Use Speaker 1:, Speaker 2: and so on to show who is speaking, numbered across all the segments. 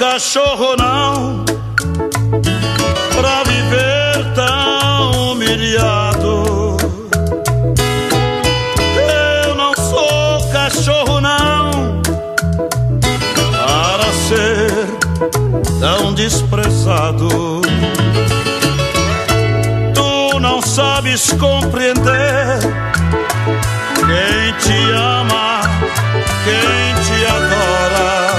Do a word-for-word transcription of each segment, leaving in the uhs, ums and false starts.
Speaker 1: cachorro não, pra viver tão humilhado. Eu não sou cachorro não, para ser tão desprezado. Tu não sabes compreender quem te ama, quem te adora.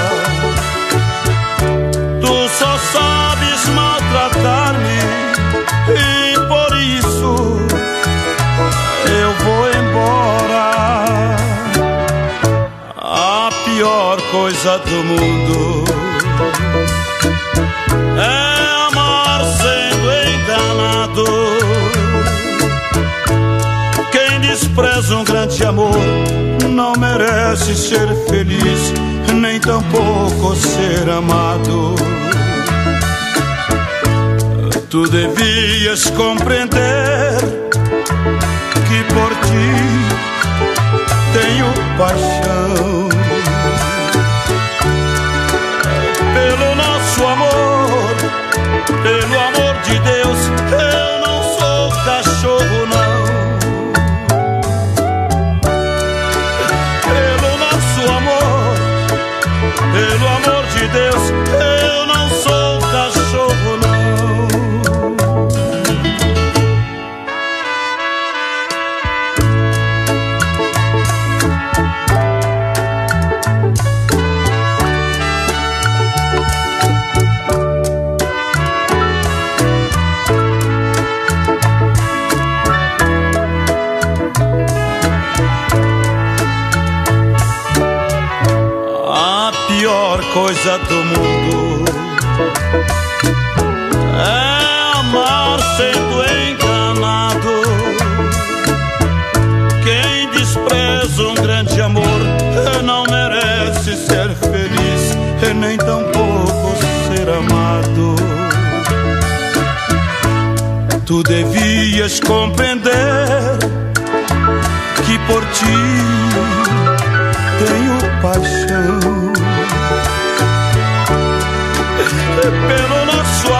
Speaker 1: Tu só sabes maltratar-me e por isso eu vou embora. A pior coisa do mundo é amar sendo enganado. Quem despreza um grande amor não merece ser feliz, nem tampouco ser amado. Tu devias compreender que por ti tenho paixão. Pelo nosso amor, pelo amor de Deus, eu não sou cachorro não. Pelo nosso amor, pelo amor de Deus, eu não sou cachorro não. A pior coisa do mundo é amar sendo enganado. Quem despreza um grande amor não merece ser feliz, nem tampouco ser amado. Tu devias compreender que por ti tenho paixão. Pelo nosso